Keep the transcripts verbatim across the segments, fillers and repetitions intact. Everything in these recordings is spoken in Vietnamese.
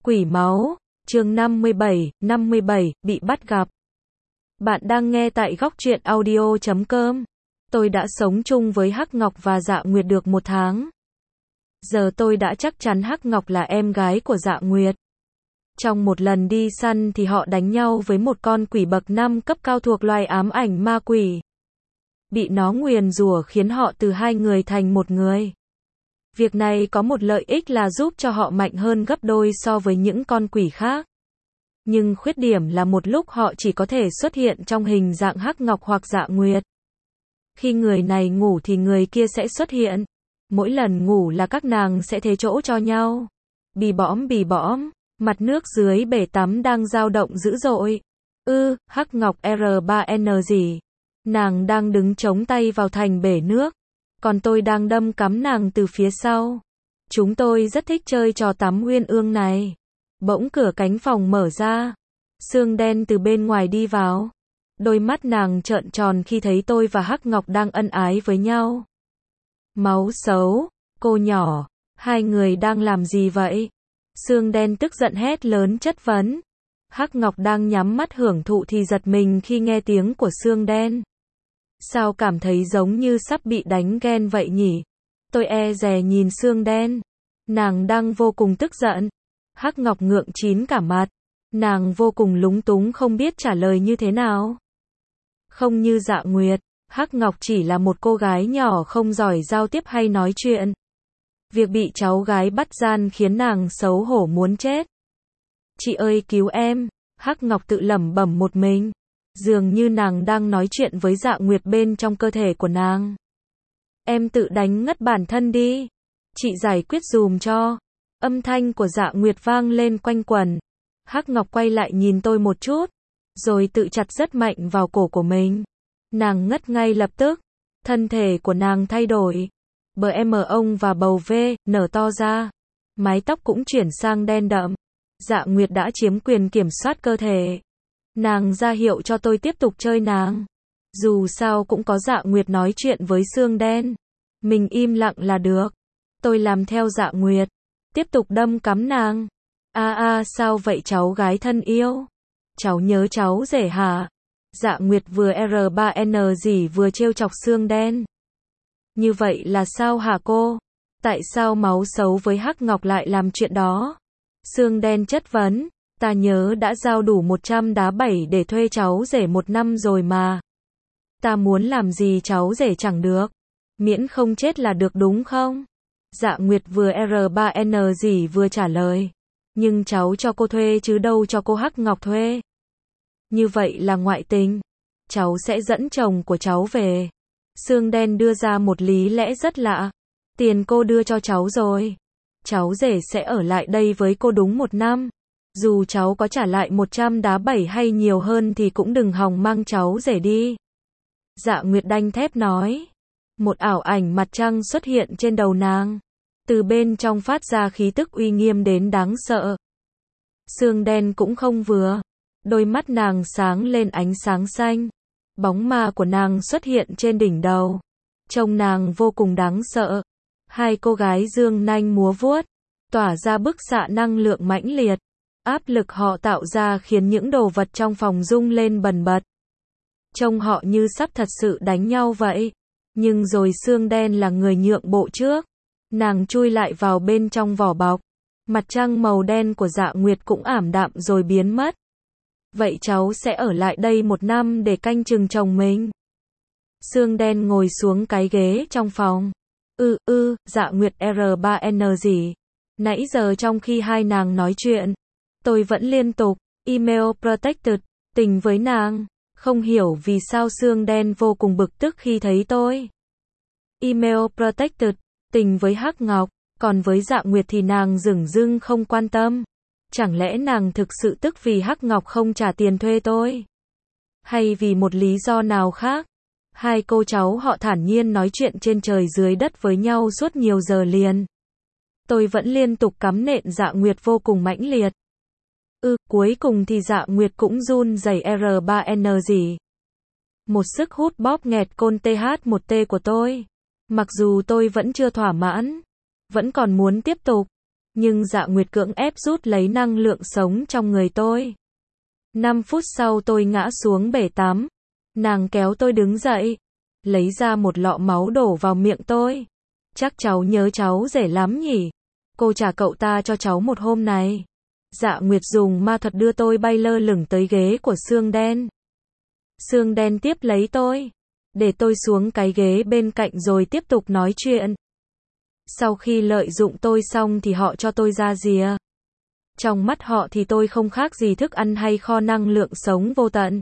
Quỷ máu, chương năm mươi bảy, năm mươi bảy, bị bắt gặp. Bạn đang nghe tại góc truyện audio chấm com. Tôi đã sống chung với Hắc Ngọc và Dạ Nguyệt được một tháng. Giờ tôi đã chắc chắn Hắc Ngọc là em gái của Dạ Nguyệt. Trong một lần đi săn thì họ đánh nhau với một con quỷ bậc năm cấp cao thuộc loài ám ảnh ma quỷ. Bị nó nguyền rủa khiến họ từ hai người thành một người. Việc này có một lợi ích là giúp cho họ mạnh hơn gấp đôi so với những con quỷ khác. Nhưng khuyết điểm là một lúc họ chỉ có thể xuất hiện trong hình dạng Hắc Ngọc hoặc Dạ Nguyệt. Khi người này ngủ thì người kia sẽ xuất hiện. Mỗi lần ngủ là các nàng sẽ thế chỗ cho nhau. Bì bõm bì bõm, mặt nước dưới bể tắm đang dao động dữ dội. Ư, Hắc Ngọc R ba N gì? Nàng đang đứng chống tay vào thành bể nước. Còn tôi đang đâm cắm nàng từ phía sau. Chúng tôi rất thích chơi trò tắm uyên ương này. Bỗng cửa cánh phòng mở ra. Xương đen từ bên ngoài đi vào. Đôi mắt nàng trợn tròn khi thấy tôi và Hắc Ngọc đang ân ái với nhau. Máu xấu, cô nhỏ, hai người đang làm gì vậy? Xương đen tức giận hét lớn chất vấn. Hắc Ngọc đang nhắm mắt hưởng thụ thì giật mình khi nghe tiếng của xương đen. Sao cảm thấy giống như sắp bị đánh ghen vậy nhỉ? Tôi e dè nhìn xương đen. Nàng đang vô cùng tức giận. Hắc Ngọc ngượng chín cả mặt. Nàng vô cùng lúng túng không biết trả lời như thế nào. Không như Dạ Nguyệt, Hắc Ngọc chỉ là một cô gái nhỏ không giỏi giao tiếp hay nói chuyện. Việc bị cháu gái bắt gian khiến nàng xấu hổ muốn chết. Chị ơi cứu em, Hắc Ngọc tự lẩm bẩm một mình. Dường như nàng đang nói chuyện với Dạ Nguyệt bên trong cơ thể của nàng. Em tự đánh ngất bản thân đi. Chị giải quyết dùm cho. Âm thanh của Dạ Nguyệt vang lên quanh quẩn. Hắc Ngọc quay lại nhìn tôi một chút. Rồi tự chặt rất mạnh vào cổ của mình. Nàng ngất ngay lập tức. Thân thể của nàng thay đổi. Bờ em ông và bầu V, nở to ra. Mái tóc cũng chuyển sang đen đậm. Dạ Nguyệt đã chiếm quyền kiểm soát cơ thể. Nàng ra hiệu cho tôi tiếp tục chơi nàng. Dù sao cũng có Dạ Nguyệt nói chuyện với xương đen. Mình im lặng là được. Tôi làm theo Dạ Nguyệt. Tiếp tục đâm cắm nàng. A a sao vậy cháu gái thân yêu? Cháu nhớ cháu rể hả? Dạ Nguyệt vừa R ba N gì vừa trêu chọc xương đen. Như vậy là sao hả cô? Tại sao máu xấu với Hắc Ngọc lại làm chuyện đó? Xương đen chất vấn. Ta nhớ đã giao đủ một trăm đá bảy để thuê cháu rể một năm rồi mà. Ta muốn làm gì cháu rể chẳng được. Miễn không chết là được đúng không? Dạ Nguyệt vừa R ba N gì vừa trả lời. Nhưng cháu cho cô thuê chứ đâu cho cô Hắc Ngọc thuê. Như vậy là ngoại tình. Cháu sẽ dẫn chồng của cháu về. Xương đen đưa ra một lý lẽ rất lạ. Tiền cô đưa cho cháu rồi. Cháu rể sẽ ở lại đây với cô đúng một năm. Dù cháu có trả lại một trăm đá bảy hay nhiều hơn thì cũng đừng hòng mang cháu rể đi. Dạ Nguyệt đanh thép nói. Một ảo ảnh mặt trăng xuất hiện trên đầu nàng. Từ bên trong phát ra khí tức uy nghiêm đến đáng sợ. Xương đen cũng không vừa. Đôi mắt nàng sáng lên ánh sáng xanh. Bóng ma của nàng xuất hiện trên đỉnh đầu. Trông nàng vô cùng đáng sợ. Hai cô gái dương nanh múa vuốt. Tỏa ra bức xạ năng lượng mãnh liệt. Áp lực họ tạo ra khiến những đồ vật trong phòng rung lên bần bật. Trông họ như sắp thật sự đánh nhau vậy. Nhưng rồi xương đen là người nhượng bộ trước. Nàng chui lại vào bên trong vỏ bọc. Mặt trăng màu đen của Dạ Nguyệt cũng ảm đạm rồi biến mất. Vậy cháu sẽ ở lại đây một năm để canh chừng chồng mình. Xương đen ngồi xuống cái ghế trong phòng. Ư ư, Dạ Nguyệt R ba N gì? Nãy giờ trong khi hai nàng nói chuyện, tôi vẫn liên tục email protected tình với nàng. Không hiểu vì sao xương đen vô cùng bực tức khi thấy tôi email protected tình với Hắc Ngọc, còn với Dạ Nguyệt thì nàng dửng dưng không quan tâm. Chẳng lẽ nàng thực sự tức vì Hắc Ngọc không trả tiền thuê tôi? Hay vì một lý do nào khác? Hai cô cháu họ thản nhiên nói chuyện trên trời dưới đất với nhau suốt nhiều giờ liền. Tôi vẫn liên tục cắm nện Dạ Nguyệt vô cùng mãnh liệt. Ừ, cuối cùng thì Dạ Nguyệt cũng run rẩy R ba N gì. Một sức hút bóp nghẹt côn T H một T của tôi. Mặc dù tôi vẫn chưa thỏa mãn, vẫn còn muốn tiếp tục. Nhưng Dạ Nguyệt cưỡng ép rút lấy năng lượng sống trong người tôi. Năm phút sau tôi ngã xuống bể tắm. Nàng kéo tôi đứng dậy, lấy ra một lọ máu đổ vào miệng tôi. Chắc cháu nhớ cháu rể lắm nhỉ? Cô trả cậu ta cho cháu một hôm này. Dạ Nguyệt dùng ma thuật đưa tôi bay lơ lửng tới ghế của xương đen. Xương đen tiếp lấy tôi, để tôi xuống cái ghế bên cạnh rồi tiếp tục nói chuyện. Sau khi lợi dụng tôi xong thì họ cho tôi ra rìa. Trong mắt họ thì tôi không khác gì thức ăn hay kho năng lượng sống vô tận.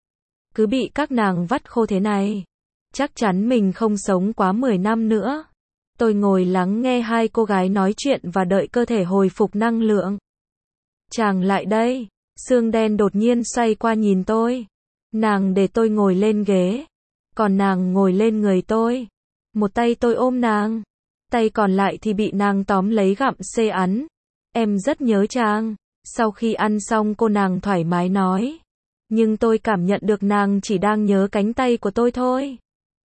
Cứ bị các nàng vắt khô thế này, chắc chắn mình không sống quá mười năm nữa. Tôi ngồi lắng nghe hai cô gái nói chuyện và đợi cơ thể hồi phục năng lượng. Chàng lại đây, xương đen đột nhiên xoay qua nhìn tôi. Nàng để tôi ngồi lên ghế, còn nàng ngồi lên người tôi. Một tay tôi ôm nàng, tay còn lại thì bị nàng tóm lấy gặm xê ắn. Em rất nhớ chàng. Sau khi ăn xong cô nàng thoải mái nói. Nhưng tôi cảm nhận được nàng chỉ đang nhớ cánh tay của tôi thôi.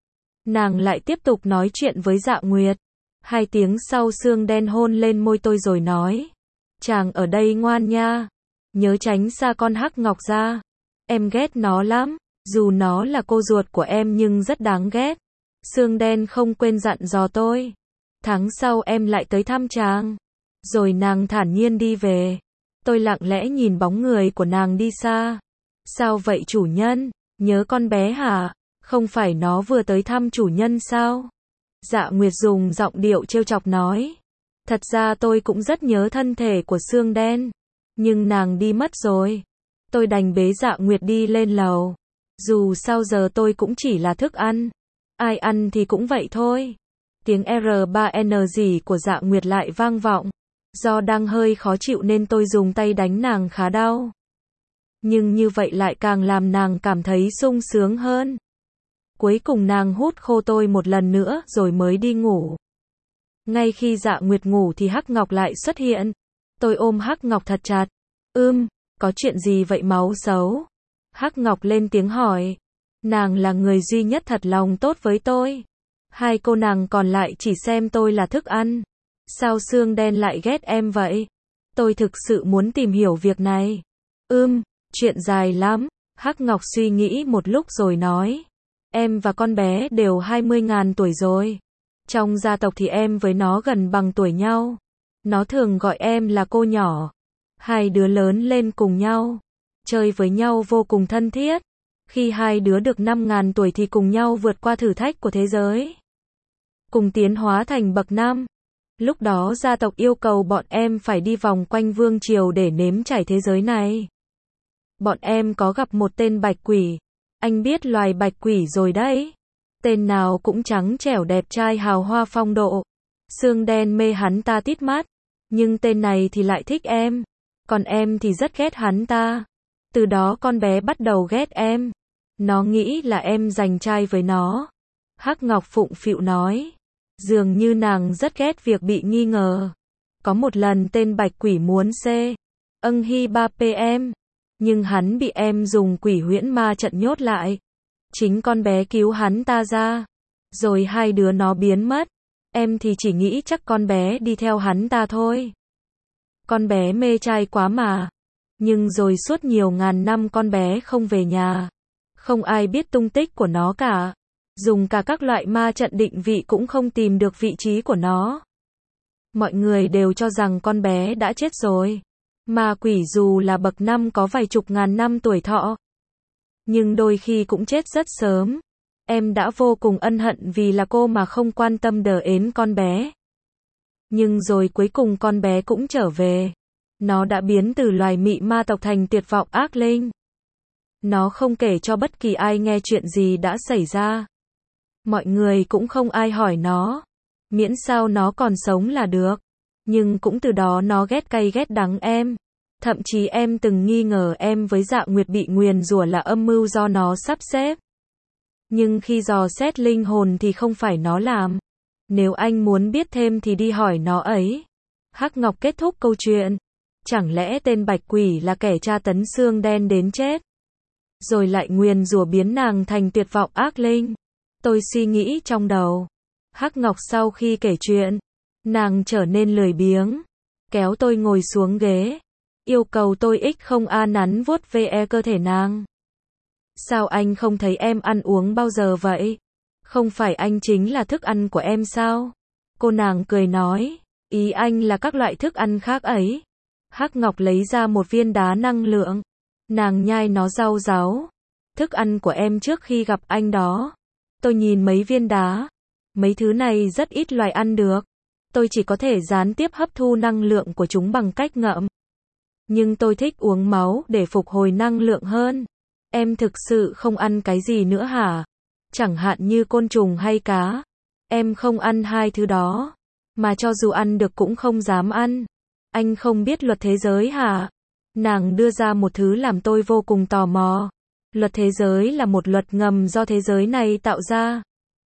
Nàng lại tiếp tục nói chuyện với Dạ Nguyệt. Hai tiếng sau xương đen hôn lên môi tôi rồi nói. Chàng ở đây ngoan nha. Nhớ tránh xa con hắc ngọc ra. Em ghét nó lắm. Dù nó là cô ruột của em nhưng rất đáng ghét. Xương đen không quên dặn dò tôi. Tháng sau em lại tới thăm chàng. Rồi nàng thản nhiên đi về. Tôi lặng lẽ nhìn bóng người của nàng đi xa. Sao vậy chủ nhân? Nhớ con bé hả? Không phải nó vừa tới thăm chủ nhân sao? Dạ Nguyệt dùng giọng điệu trêu chọc nói. Thật ra tôi cũng rất nhớ thân thể của xương đen. Nhưng nàng đi mất rồi. Tôi đành bế Dạ Nguyệt đi lên lầu. Dù sao giờ tôi cũng chỉ là thức ăn. Ai ăn thì cũng vậy thôi. Tiếng R ba N gì của Dạ Nguyệt lại vang vọng. Do đang hơi khó chịu nên tôi dùng tay đánh nàng khá đau. Nhưng như vậy lại càng làm nàng cảm thấy sung sướng hơn. Cuối cùng nàng hút khô tôi một lần nữa rồi mới đi ngủ. Ngay khi Dạ Nguyệt ngủ thì Hắc Ngọc lại xuất hiện. Tôi ôm Hắc Ngọc thật chặt. Ưm, có chuyện gì vậy máu xấu? Hắc Ngọc lên tiếng hỏi. Nàng là người duy nhất thật lòng tốt với tôi. Hai cô nàng còn lại chỉ xem tôi là thức ăn. Sao xương đen lại ghét em vậy? Tôi thực sự muốn tìm hiểu việc này. Ưm, chuyện dài lắm. Hắc Ngọc suy nghĩ một lúc rồi nói. Em và con bé đều hai mươi ngàn tuổi rồi. Trong gia tộc thì em với nó gần bằng tuổi nhau. Nó thường gọi em là cô nhỏ. Hai đứa lớn lên cùng nhau. Chơi với nhau vô cùng thân thiết. Khi hai đứa được năm ngàn tuổi thì cùng nhau vượt qua thử thách của thế giới. Cùng tiến hóa thành bậc năm. Lúc đó gia tộc yêu cầu bọn em phải đi vòng quanh vương triều để nếm trải thế giới này. Bọn em có gặp một tên bạch quỷ. Anh biết loài bạch quỷ rồi đấy. Tên nào cũng trắng trẻo đẹp trai hào hoa phong độ. Xương đen mê hắn ta tít mắt. Nhưng tên này thì lại thích em. Còn em thì rất ghét hắn ta. Từ đó con bé bắt đầu ghét em. Nó nghĩ là em giành trai với nó. Hắc Ngọc phụng phịu nói. Dường như nàng rất ghét việc bị nghi ngờ. Có một lần tên bạch quỷ muốn C. Âng hy ba pê em. Nhưng hắn bị em dùng quỷ huyễn ma trận nhốt lại. Chính con bé cứu hắn ta ra. Rồi hai đứa nó biến mất. Em thì chỉ nghĩ chắc con bé đi theo hắn ta thôi. Con bé mê trai quá mà. Nhưng rồi suốt nhiều ngàn năm con bé không về nhà. Không ai biết tung tích của nó cả. Dùng cả các loại ma trận định vị cũng không tìm được vị trí của nó. Mọi người đều cho rằng con bé đã chết rồi. Ma quỷ dù là bậc năm có vài chục ngàn năm tuổi thọ. Nhưng đôi khi cũng chết rất sớm. Em đã vô cùng ân hận vì là cô mà không quan tâm đờ ến con bé. Nhưng rồi cuối cùng con bé cũng trở về. Nó đã biến từ loài mị ma tộc thành tuyệt vọng ác linh. Nó không kể cho bất kỳ ai nghe chuyện gì đã xảy ra. Mọi người cũng không ai hỏi nó. Miễn sao nó còn sống là được. Nhưng cũng từ đó nó ghét cay ghét đắng em. Thậm chí em từng nghi ngờ em với Dạ Nguyệt bị nguyền rủa là âm mưu do nó sắp xếp. Nhưng khi dò xét linh hồn thì không phải nó làm. Nếu anh muốn biết thêm thì đi hỏi nó ấy. Hắc Ngọc kết thúc câu chuyện. Chẳng lẽ tên bạch quỷ là kẻ tra tấn xương đen đến chết? Rồi lại nguyền rủa biến nàng thành tuyệt vọng ác linh. Tôi suy nghĩ trong đầu. Hắc Ngọc sau khi kể chuyện, nàng trở nên lười biếng. kéo tôi ngồi xuống ghế, yêu cầu tôi ích không a nắn vuốt ve cơ thể nàng. Sao anh không thấy em ăn uống bao giờ vậy? Không phải anh chính là thức ăn của em sao? Cô nàng cười nói, ý anh là các loại thức ăn khác ấy. Hắc Ngọc lấy ra một viên đá năng lượng. Nàng nhai nó rau ráu. Thức ăn của em trước khi gặp anh đó. Tôi nhìn mấy viên đá. Mấy thứ này rất ít loài ăn được. Tôi chỉ có thể gián tiếp hấp thu năng lượng của chúng bằng cách ngậm. Nhưng tôi thích uống máu để phục hồi năng lượng hơn. Em thực sự không ăn cái gì nữa hả? Chẳng hạn như côn trùng hay cá. Em không ăn hai thứ đó. Mà cho dù ăn được cũng không dám ăn. Anh không biết luật thế giới hả? Nàng đưa ra một thứ làm tôi vô cùng tò mò. Luật thế giới là một luật ngầm do thế giới này tạo ra.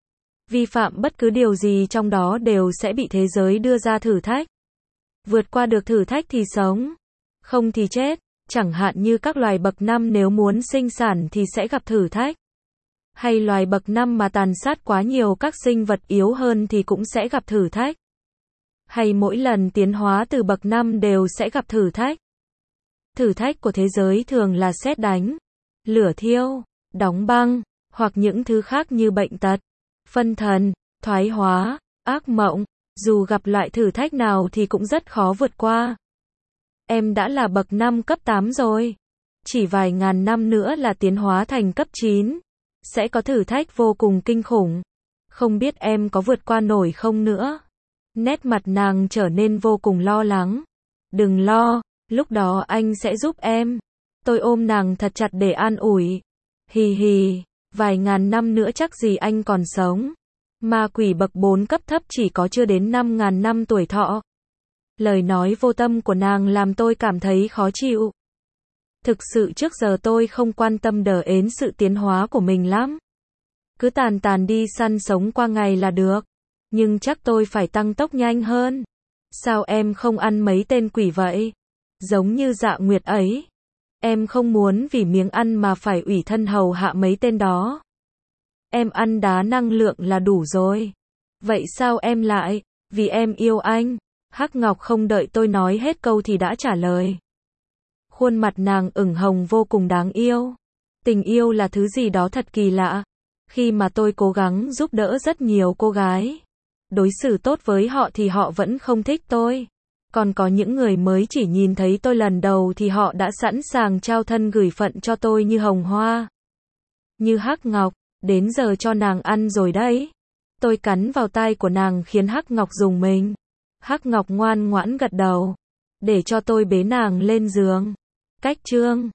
Vi phạm bất cứ điều gì trong đó đều sẽ bị thế giới đưa ra thử thách. Vượt qua được thử thách thì sống. Không thì chết. Chẳng hạn như các loài bậc năm nếu muốn sinh sản thì sẽ gặp thử thách. Hay loài bậc năm mà tàn sát quá nhiều các sinh vật yếu hơn thì cũng sẽ gặp thử thách. Hay mỗi lần tiến hóa từ bậc năm đều sẽ gặp thử thách. Thử thách của thế giới thường là sét đánh, lửa thiêu, đóng băng, hoặc những thứ khác như bệnh tật, phân thần, thoái hóa, ác mộng. Dù gặp loại thử thách nào thì cũng rất khó vượt qua. Em đã là bậc năm cấp tám rồi. Chỉ vài ngàn năm nữa là tiến hóa thành cấp chín. Sẽ có thử thách vô cùng kinh khủng. Không biết em có vượt qua nổi không nữa. Nét mặt nàng trở nên vô cùng lo lắng. Đừng lo, lúc đó anh sẽ giúp em. Tôi ôm nàng thật chặt để an ủi. Hì hì, vài ngàn năm nữa chắc gì anh còn sống. Ma quỷ bậc bốn cấp thấp chỉ có chưa đến năm ngàn năm tuổi thọ. Lời nói vô tâm của nàng làm tôi cảm thấy khó chịu. Thực sự trước giờ tôi không quan tâm đờ ến sự tiến hóa của mình lắm. Cứ tàn tàn đi săn sống qua ngày là được. Nhưng chắc tôi phải tăng tốc nhanh hơn. Sao em không ăn mấy tên quỷ vậy? Giống như Dạ Nguyệt ấy. Em không muốn vì miếng ăn mà phải ủy thân hầu hạ mấy tên đó. Em ăn đá năng lượng là đủ rồi. Vậy sao em lại? Vì em yêu anh. Hắc Ngọc không đợi tôi nói hết câu thì đã trả lời. Khuôn mặt nàng ửng hồng vô cùng đáng yêu. Tình yêu là thứ gì đó thật kỳ lạ. Khi mà tôi cố gắng giúp đỡ rất nhiều cô gái, đối xử tốt với họ thì họ vẫn không thích tôi. Còn có những người mới chỉ nhìn thấy tôi lần đầu thì họ đã sẵn sàng trao thân gửi phận cho tôi như hồng hoa. Như Hắc Ngọc, đến giờ cho nàng ăn rồi đấy. Tôi cắn vào tai của nàng khiến Hắc Ngọc rùng mình. Hắc Ngọc ngoan ngoãn gật đầu. Để cho tôi bế nàng lên giường. Cách chương